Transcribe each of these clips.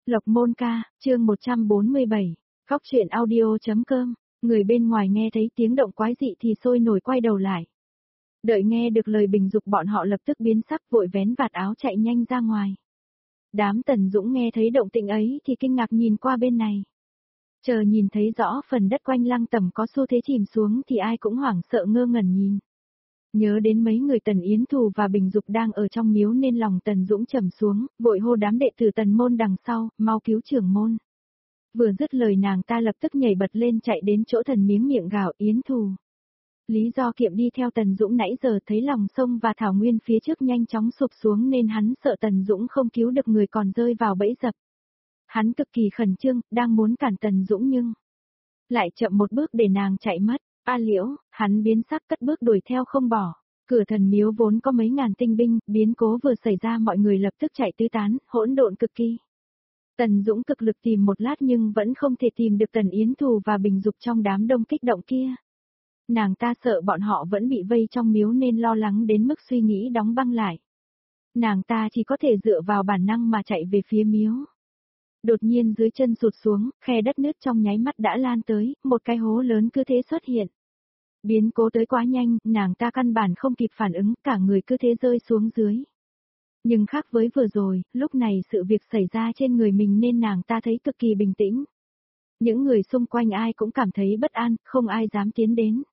Lộc Môn Ca, chương 147, Góc truyện audio.com, người bên ngoài nghe thấy tiếng động quái dị thì sôi nổi quay đầu lại. Đợi nghe được lời bình dục bọn họ lập tức biến sắc vội vén vạt áo chạy nhanh ra ngoài. Đám Tần Dũng nghe thấy động tĩnh ấy thì kinh ngạc nhìn qua bên này. Chờ nhìn thấy rõ phần đất quanh lăng tẩm có xu thế chìm xuống thì ai cũng hoảng sợ ngơ ngẩn nhìn. Nhớ đến mấy người Tần Yến Thù và Bình Dục đang ở trong miếu nên lòng Tần Dũng trầm xuống, vội hô đám đệ tử Tần môn đằng sau, mau cứu trưởng môn. Vừa dứt lời nàng ta lập tức nhảy bật lên chạy đến chỗ thần miếng miệng gào Yến Thù. Lý do Kiệm đi theo Tần Dũng nãy giờ thấy lòng sông và thảo nguyên phía trước nhanh chóng sụp xuống nên hắn sợ Tần Dũng không cứu được người còn rơi vào bẫy dập. Hắn cực kỳ khẩn trương, đang muốn cản Tần Dũng nhưng lại chậm một bước để nàng chạy mất. A Liễu, hắn biến sắc cất bước đuổi theo không bỏ. Cửa thần miếu vốn có mấy ngàn tinh binh, biến cố vừa xảy ra mọi người lập tức chạy tứ tán, hỗn độn cực kỳ. Tần Dũng cực lực tìm một lát nhưng vẫn không thể tìm được Tần Yến Thù và Bình Dục trong đám đông kích động kia. Nàng ta sợ bọn họ vẫn bị vây trong miếu nên lo lắng đến mức suy nghĩ đóng băng lại. Nàng ta chỉ có thể dựa vào bản năng mà chạy về phía miếu. Đột nhiên dưới chân sụt xuống, khe đất nứt trong nháy mắt đã lan tới, một cái hố lớn cứ thế xuất hiện. Biến cố tới quá nhanh, nàng ta căn bản không kịp phản ứng, cả người cứ thế rơi xuống dưới. Nhưng khác với vừa rồi, lúc này sự việc xảy ra trên người mình nên nàng ta thấy cực kỳ bình tĩnh. Những người xung quanh ai cũng cảm thấy bất an, không ai dám tiến đến.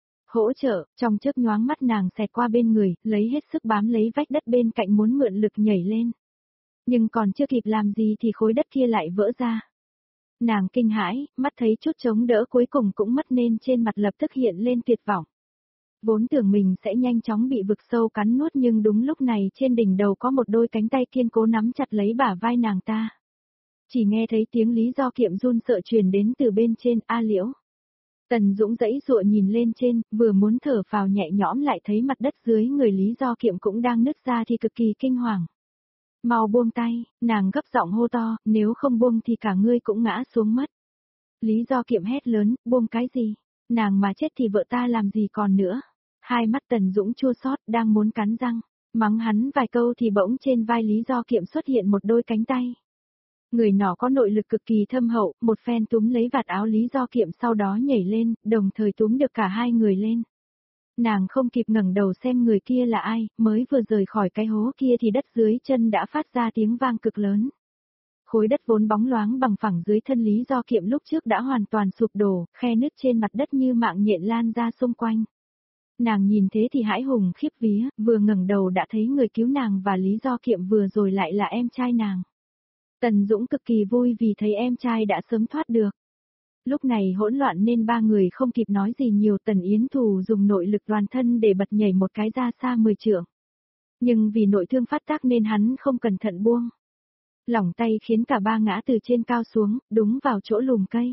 Hỗ trợ, trong chớp nhoáng mắt nàng xẹt qua bên người, lấy hết sức bám lấy vách đất bên cạnh muốn mượn lực nhảy lên. Nhưng còn chưa kịp làm gì thì khối đất kia lại vỡ ra. Nàng kinh hãi, mắt thấy chút chống đỡ cuối cùng cũng mất nên trên mặt lập tức hiện lên tuyệt vọng. Vốn tưởng mình sẽ nhanh chóng bị vực sâu cắn nuốt nhưng đúng lúc này trên đỉnh đầu có một đôi cánh tay kiên cố nắm chặt lấy bả vai nàng ta. Chỉ nghe thấy tiếng Lý Do Kiệm run sợ truyền đến từ bên trên. A Liễu. Tần Dũng giãy giụa nhìn lên trên, vừa muốn thở phào nhẹ nhõm lại thấy mặt đất dưới người Lý Do Kiệm cũng đang nứt ra thì cực kỳ kinh hoàng. Mau buông tay, nàng gấp giọng hô to, nếu không buông thì cả ngươi cũng ngã xuống mất. Lý Do Kiệm hét lớn, buông cái gì? Nàng mà chết thì vợ ta làm gì còn nữa? Hai mắt Tần Dũng chua xót, đang muốn cắn răng, mắng hắn vài câu thì bỗng trên vai Lý Do Kiệm xuất hiện một đôi cánh tay. Người nọ có nội lực cực kỳ thâm hậu, một phen túm lấy vạt áo Lý Do Kiệm sau đó nhảy lên, đồng thời túm được cả hai người lên. Nàng không kịp ngẩng đầu xem người kia là ai, mới vừa rời khỏi cái hố kia thì đất dưới chân đã phát ra tiếng vang cực lớn. Khối đất vốn bóng loáng bằng phẳng dưới thân Lý Do Kiệm lúc trước đã hoàn toàn sụp đổ, khe nứt trên mặt đất như mạng nhện lan ra xung quanh. Nàng nhìn thế thì hãi hùng khiếp vía, vừa ngẩng đầu đã thấy người cứu nàng và Lý Do Kiệm vừa rồi lại là em trai nàng. Tần Dũng cực kỳ vui vì thấy em trai đã sớm thoát được. Lúc này hỗn loạn nên ba người không kịp nói gì nhiều. Tần Yến Thù dùng nội lực toàn thân để bật nhảy một cái ra xa 10 trượng. Nhưng vì nội thương phát tác nên hắn không cẩn thận buông. Lỏng tay khiến cả ba ngã từ trên cao xuống, đúng vào chỗ lùm cây.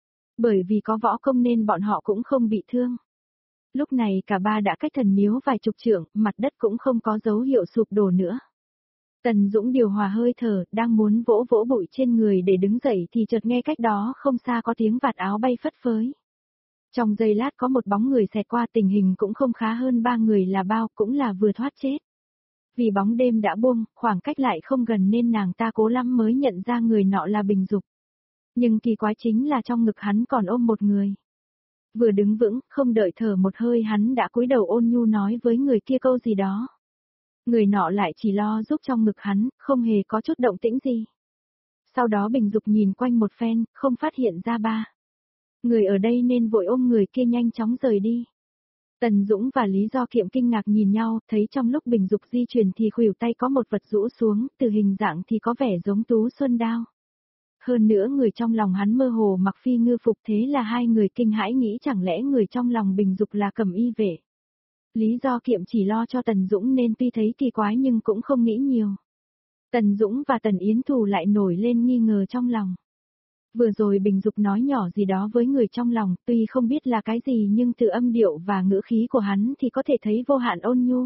Bởi vì có võ công nên bọn họ cũng không bị thương. Lúc này cả ba đã cách thần miếu vài chục trượng, mặt đất cũng không có dấu hiệu sụp đổ nữa. Tần Dũng điều hòa hơi thở, đang muốn vỗ vỗ bụi trên người để đứng dậy thì chợt nghe cách đó không xa có tiếng vạt áo bay phất phới. Trong giây lát có một bóng người xẹt qua, tình hình cũng không khá hơn ba người là bao, cũng là vừa thoát chết. Vì bóng đêm đã buông, khoảng cách lại không gần nên nàng ta cố lắm mới nhận ra người nọ là Bình Dục. Nhưng kỳ quái chính là trong ngực hắn còn ôm một người. Vừa đứng vững, không đợi thở một hơi hắn đã cúi đầu ôn nhu nói với người kia câu gì đó. Người nọ lại chỉ lo giúp trong ngực hắn, không hề có chút động tĩnh gì. Sau đó Bình Dục nhìn quanh một phen, không phát hiện ra ba người ở đây nên vội ôm người kia nhanh chóng rời đi. Tần Dũng và Lý Do Kiệm kinh ngạc nhìn nhau, thấy trong lúc Bình Dục di chuyển thì khuỷu tay có một vật rũ xuống, từ hình dạng thì có vẻ giống Tú Xuân Đao. Hơn nữa người trong lòng hắn mơ hồ mặc phi ngư phục, thế là hai người kinh hãi nghĩ chẳng lẽ người trong lòng Bình Dục là Cẩm Y vệ. Lý Do Kiệm chỉ lo cho Tần Dũng nên tuy thấy kỳ quái nhưng cũng không nghĩ nhiều. Tần Dũng và Tần Yến Thù lại nổi lên nghi ngờ trong lòng. Vừa rồi Bình Dục nói nhỏ gì đó với người trong lòng, tuy không biết là cái gì nhưng từ âm điệu và ngữ khí của hắn thì có thể thấy vô hạn ôn nhu.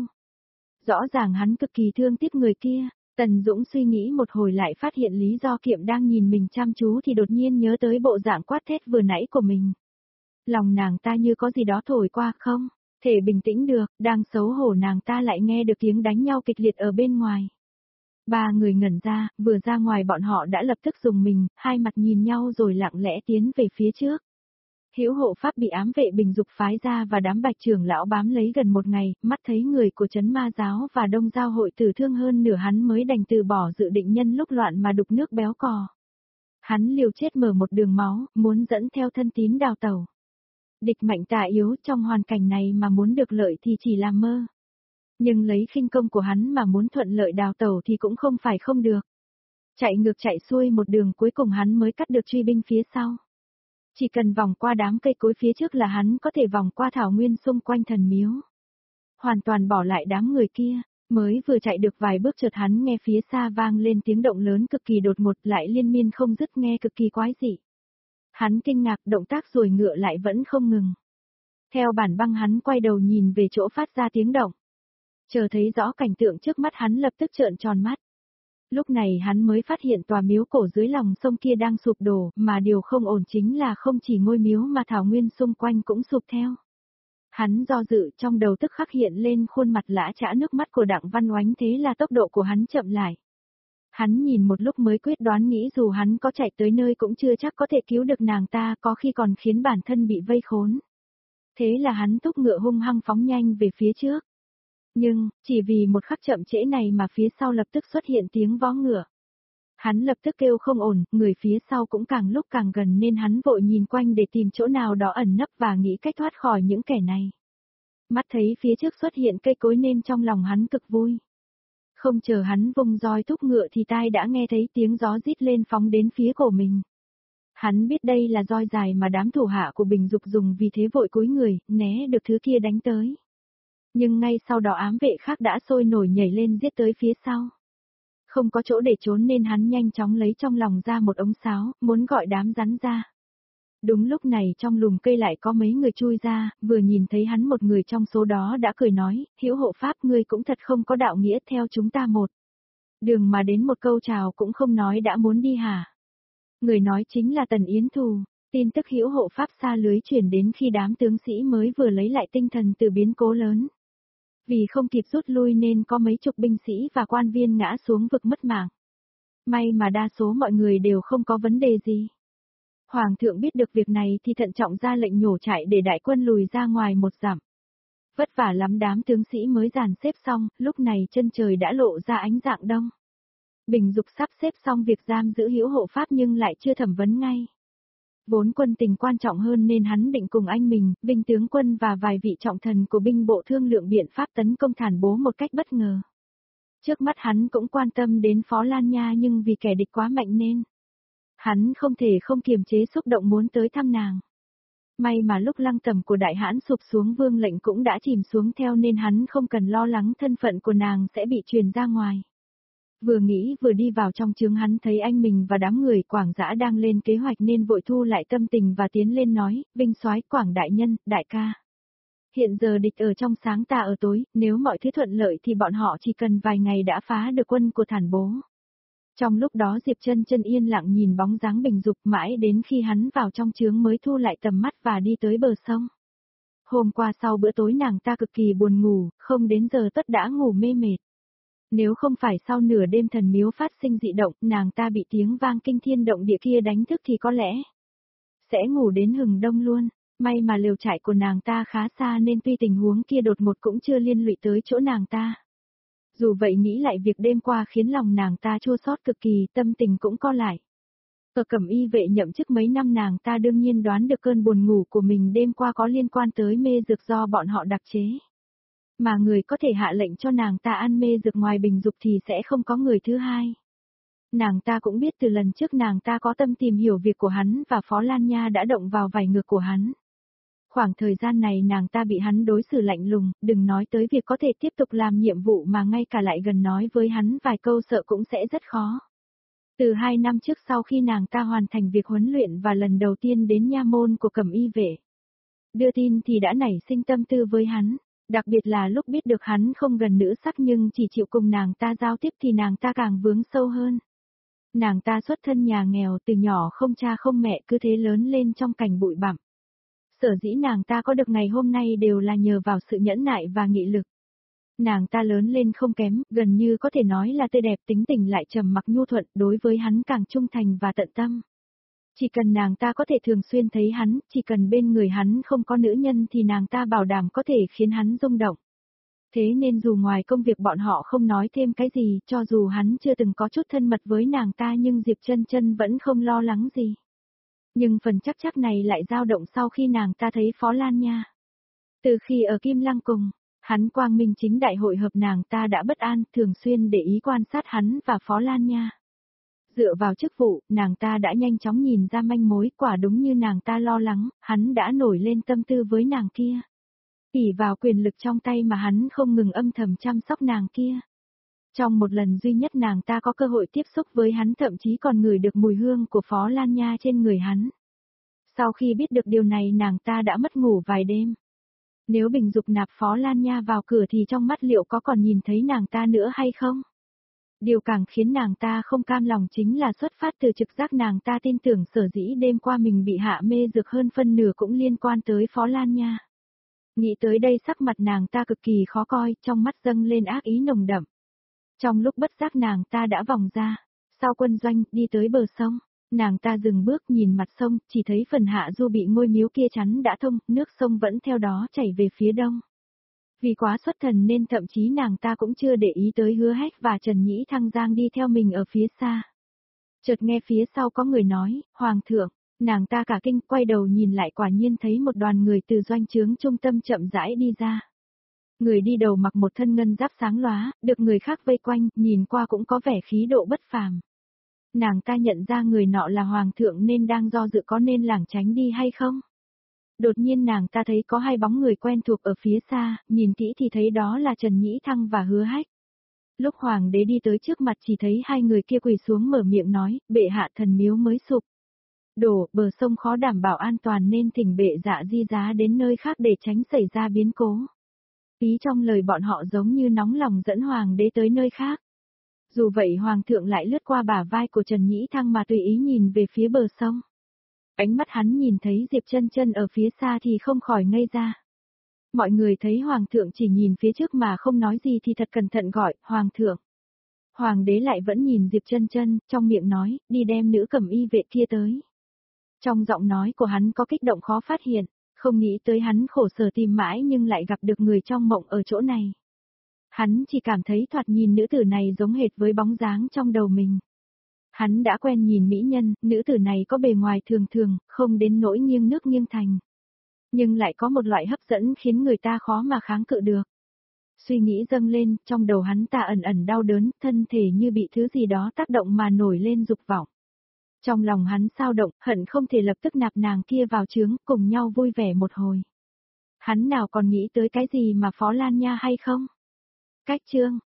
Rõ ràng hắn cực kỳ thương tiếc người kia. Tần Dũng suy nghĩ một hồi lại phát hiện Lý Do Kiệm đang nhìn mình chăm chú thì đột nhiên nhớ tới bộ dạng quát thét vừa nãy của mình. Lòng nàng ta như có gì đó thổi qua, không thể bình tĩnh được, đang xấu hổ nàng ta lại nghe được tiếng đánh nhau kịch liệt ở bên ngoài. Ba người ngẩn ra, vừa ra ngoài bọn họ đã lập tức dùng mình, hai mặt nhìn nhau rồi lặng lẽ tiến về phía trước. Hữu hộ pháp bị ám vệ Bình Dục phái ra và đám Bạch trưởng lão bám lấy gần một ngày, mắt thấy người của Trấn Ma Giáo và Đông Giao hội tử thương hơn nửa hắn mới đành từ bỏ dự định nhân lúc loạn mà đục nước béo cò. Hắn liều chết mở một đường máu, muốn dẫn theo thân tín đào tẩu. Địch mạnh tà yếu, trong hoàn cảnh này mà muốn được lợi thì chỉ là mơ. Nhưng lấy khinh công của hắn mà muốn thuận lợi đào tẩu thì cũng không phải không được. Chạy ngược chạy xuôi một đường cuối cùng hắn mới cắt được truy binh phía sau. Chỉ cần vòng qua đám cây cối phía trước là hắn có thể vòng qua thảo nguyên xung quanh thần miếu. Hoàn toàn bỏ lại đám người kia, mới vừa chạy được vài bước chợt hắn nghe phía xa vang lên tiếng động lớn cực kỳ đột ngột lại liên miên không dứt nghe cực kỳ quái dị. Hắn kinh ngạc động tác rồi ngựa lại vẫn không ngừng. Theo bản băng hắn quay đầu nhìn về chỗ phát ra tiếng động. Chờ thấy rõ cảnh tượng trước mắt hắn lập tức trợn tròn mắt. Lúc này hắn mới phát hiện tòa miếu cổ dưới lòng sông kia đang sụp đổ, mà điều không ổn chính là không chỉ ngôi miếu mà thảo nguyên xung quanh cũng sụp theo. Hắn do dự trong đầu tức khắc hiện lên khuôn mặt lã chã nước mắt của Đặng Văn Oánh thế là tốc độ của hắn chậm lại. Hắn nhìn một lúc mới quyết đoán nghĩ dù hắn có chạy tới nơi cũng chưa chắc có thể cứu được nàng ta có khi còn khiến bản thân bị vây khốn. Thế là hắn thúc ngựa hung hăng phóng nhanh về phía trước. Nhưng, chỉ vì một khắc chậm trễ này mà phía sau lập tức xuất hiện tiếng vó ngựa. Hắn lập tức kêu không ổn, người phía sau cũng càng lúc càng gần nên hắn vội nhìn quanh để tìm chỗ nào đó ẩn nấp và nghĩ cách thoát khỏi những kẻ này. Mắt thấy phía trước xuất hiện cây cối nên trong lòng hắn cực vui. Không chờ hắn vung roi thúc ngựa thì tai đã nghe thấy tiếng gió rít lên phóng đến phía cổ mình. Hắn biết đây là roi dài mà đám thủ hạ của Bình Dục dùng vì thế vội cúi người, né được thứ kia đánh tới. Nhưng ngay sau đó ám vệ khác đã sôi nổi nhảy lên giết tới phía sau. Không có chỗ để trốn nên hắn nhanh chóng lấy trong lòng ra một ống sáo, muốn gọi đám rắn ra. Đúng lúc này trong lùm cây lại có mấy người chui ra, vừa nhìn thấy hắn một người trong số đó đã cười nói, Hữu hộ pháp ngươi cũng thật không có đạo nghĩa theo chúng ta một. Đường mà đến một câu chào cũng không nói đã muốn đi hả? Người nói chính là Tần Yến Thù, tin tức Hữu hộ pháp xa lưới chuyển đến khi đám tướng sĩ mới vừa lấy lại tinh thần từ biến cố lớn. Vì không kịp rút lui nên có mấy chục binh sĩ và quan viên ngã xuống vực mất mạng. May mà đa số mọi người đều không có vấn đề gì. Hoàng thượng biết được việc này thì thận trọng ra lệnh nhổ chạy để đại quân lùi ra ngoài một dặm. Vất vả lắm đám tướng sĩ mới dàn xếp xong, lúc này chân trời đã lộ ra ánh rạng đông. Bình Dục sắp xếp xong việc giam giữ Hữu hộ pháp nhưng lại chưa thẩm vấn ngay. Vốn quân tình quan trọng hơn nên hắn định cùng anh mình, binh tướng quân và vài vị trọng thần của binh bộ thương lượng biện pháp tấn công Thản Bố một cách bất ngờ. Trước mắt hắn cũng quan tâm đến Phó Lan Nha nhưng vì kẻ địch quá mạnh nên hắn không thể không kiềm chế xúc động muốn tới thăm nàng. May mà lúc lăng tẩm của đại hãn sụp xuống vương lệnh cũng đã chìm xuống theo nên hắn không cần lo lắng thân phận của nàng sẽ bị truyền ra ngoài. Vừa nghĩ vừa đi vào trong chướng hắn thấy anh mình và đám người Quảng Dã đang lên kế hoạch nên vội thu lại tâm tình và tiến lên nói, binh soái Quảng đại nhân, đại ca. Hiện giờ địch ở trong sáng ta ở tối, nếu mọi thứ thuận lợi thì bọn họ chỉ cần vài ngày đã phá được quân của Thản Bố. Trong lúc đó Diệp Chân Chân yên lặng nhìn bóng dáng Bình Dục mãi đến khi hắn vào trong chướng mới thu lại tầm mắt và đi tới bờ sông. Hôm qua sau bữa tối nàng ta cực kỳ buồn ngủ, không đến giờ tất đã ngủ mê mệt. Nếu không phải sau nửa đêm thần miếu phát sinh dị động, nàng ta bị tiếng vang kinh thiên động địa kia đánh thức thì có lẽ sẽ ngủ đến hừng đông luôn. May mà lều trại của nàng ta khá xa nên tuy tình huống kia đột ngột cũng chưa liên lụy tới chỗ nàng ta. Dù vậy nghĩ lại việc đêm qua khiến lòng nàng ta chua xót cực kỳ, tâm tình cũng co lại. Ở Cẩm Y vệ nhậm chức mấy năm nàng ta đương nhiên đoán được cơn buồn ngủ của mình đêm qua có liên quan tới mê dược do bọn họ đặc chế. Mà người có thể hạ lệnh cho nàng ta ăn mê dược ngoài Bình Dục thì sẽ không có người thứ hai. Nàng ta cũng biết từ lần trước nàng ta có tâm tìm hiểu việc của hắn và Phó Lan Nha đã động vào vảy ngược của hắn. Khoảng thời gian này nàng ta bị hắn đối xử lạnh lùng, đừng nói tới việc có thể tiếp tục làm nhiệm vụ mà ngay cả lại gần nói với hắn vài câu sợ cũng sẽ rất khó. Từ 2 năm trước sau khi nàng ta hoàn thành việc huấn luyện và lần đầu tiên đến nha môn của Cẩm Y vệ, đưa tin thì đã nảy sinh tâm tư với hắn. Đặc biệt là lúc biết được hắn không gần nữ sắc nhưng chỉ chịu cùng nàng ta giao tiếp thì nàng ta càng vướng sâu hơn. Nàng ta xuất thân nhà nghèo từ nhỏ không cha không mẹ cứ thế lớn lên trong cảnh bụi bặm. Sở dĩ nàng ta có được ngày hôm nay đều là nhờ vào sự nhẫn nại và nghị lực. Nàng ta lớn lên không kém, gần như có thể nói là tươi đẹp, tính tình lại trầm mặc nhu thuận, đối với hắn càng trung thành và tận tâm. Chỉ cần nàng ta có thể thường xuyên thấy hắn, chỉ cần bên người hắn không có nữ nhân thì nàng ta bảo đảm có thể khiến hắn rung động. Thế nên dù ngoài công việc bọn họ không nói thêm cái gì, cho dù hắn chưa từng có chút thân mật với nàng ta nhưng Diệp Chân Chân vẫn không lo lắng gì. Nhưng phần chắc chắc này lại dao động sau khi nàng ta thấy Phó Lan Nha. Từ khi ở Kim Lăng cùng, hắn quang minh chính đại hội hợp nàng ta đã bất an, thường xuyên để ý quan sát hắn và Phó Lan Nha. Dựa vào chức vụ, nàng ta đã nhanh chóng nhìn ra manh mối, quả đúng như nàng ta lo lắng, hắn đã nổi lên tâm tư với nàng kia. ỷ vào quyền lực trong tay mà hắn không ngừng âm thầm chăm sóc nàng kia. Trong một lần duy nhất nàng ta có cơ hội tiếp xúc với hắn, thậm chí còn ngửi được mùi hương của Phó Lan Nha trên người hắn. Sau khi biết được điều này nàng ta đã mất ngủ vài đêm. Nếu Bình Dục nạp Phó Lan Nha vào cửa thì trong mắt liệu có còn nhìn thấy nàng ta nữa hay không? Điều càng khiến nàng ta không cam lòng chính là xuất phát từ trực giác nàng ta tin tưởng sở dĩ đêm qua mình bị hạ mê dược hơn phân nửa cũng liên quan tới Phó Lan Nha. Nghĩ tới đây sắc mặt nàng ta cực kỳ khó coi, trong mắt dâng lên ác ý nồng đậm. Trong lúc bất giác nàng ta đã vòng ra, sau quân doanh, đi tới bờ sông. Nàng ta dừng bước nhìn mặt sông, chỉ thấy phần hạ du bị ngôi miếu kia chắn đã thông, nước sông vẫn theo đó chảy về phía đông. Vì quá xuất thần nên thậm chí nàng ta cũng chưa để ý tới Hứa Hách và Trần Nhĩ Thăng Giang đi theo mình ở phía xa. Chợt nghe phía sau có người nói, Hoàng thượng, nàng ta cả kinh quay đầu nhìn lại, quả nhiên thấy một đoàn người từ doanh trướng trung tâm chậm rãi đi ra. Người đi đầu mặc một thân ngân giáp sáng lóa, được người khác vây quanh, nhìn qua cũng có vẻ khí độ bất phàm. Nàng ta nhận ra người nọ là Hoàng thượng nên đang do dự có nên lảng tránh đi hay không. Đột nhiên nàng ta thấy có hai bóng người quen thuộc ở phía xa, nhìn kỹ thì thấy đó là Trần Nhĩ Thăng và Hứa Hách. Lúc Hoàng đế đi tới trước mặt chỉ thấy hai người kia quỳ xuống mở miệng nói, bệ hạ thần miếu mới sụp. Đổ, bờ sông khó đảm bảo an toàn nên thỉnh bệ dạ di giá đến nơi khác để tránh xảy ra biến cố. Ý trong lời bọn họ giống như nóng lòng dẫn Hoàng đế tới nơi khác. Dù vậy Hoàng thượng lại lướt qua bả vai của Trần Nhĩ Thăng mà tùy ý nhìn về phía bờ sông. Ánh mắt hắn nhìn thấy Diệp Chân Chân ở phía xa thì không khỏi ngây ra. Mọi người thấy Hoàng thượng chỉ nhìn phía trước mà không nói gì thì thật cẩn thận gọi, Hoàng thượng. Hoàng đế lại vẫn nhìn Diệp Chân Chân, trong miệng nói, đi đem nữ cẩm y vệ kia tới. Trong giọng nói của hắn có kích động khó phát hiện, không nghĩ tới hắn khổ sở tìm mãi nhưng lại gặp được người trong mộng ở chỗ này. Hắn chỉ cảm thấy thoạt nhìn nữ tử này giống hệt với bóng dáng trong đầu mình. Hắn đã quen nhìn mỹ nhân, nữ tử này có bề ngoài thường thường, không đến nỗi nghiêng nước nghiêng thành. Nhưng lại có một loại hấp dẫn khiến người ta khó mà kháng cự được. Suy nghĩ dâng lên, trong đầu hắn ta ẩn ẩn đau đớn, thân thể như bị thứ gì đó tác động mà nổi lên dục vọng. Trong lòng hắn xao động, hận không thể lập tức nạp nàng kia vào trướng, cùng nhau vui vẻ một hồi. Hắn nào còn nghĩ tới cái gì mà Phó Lan Nha hay không? Cách chương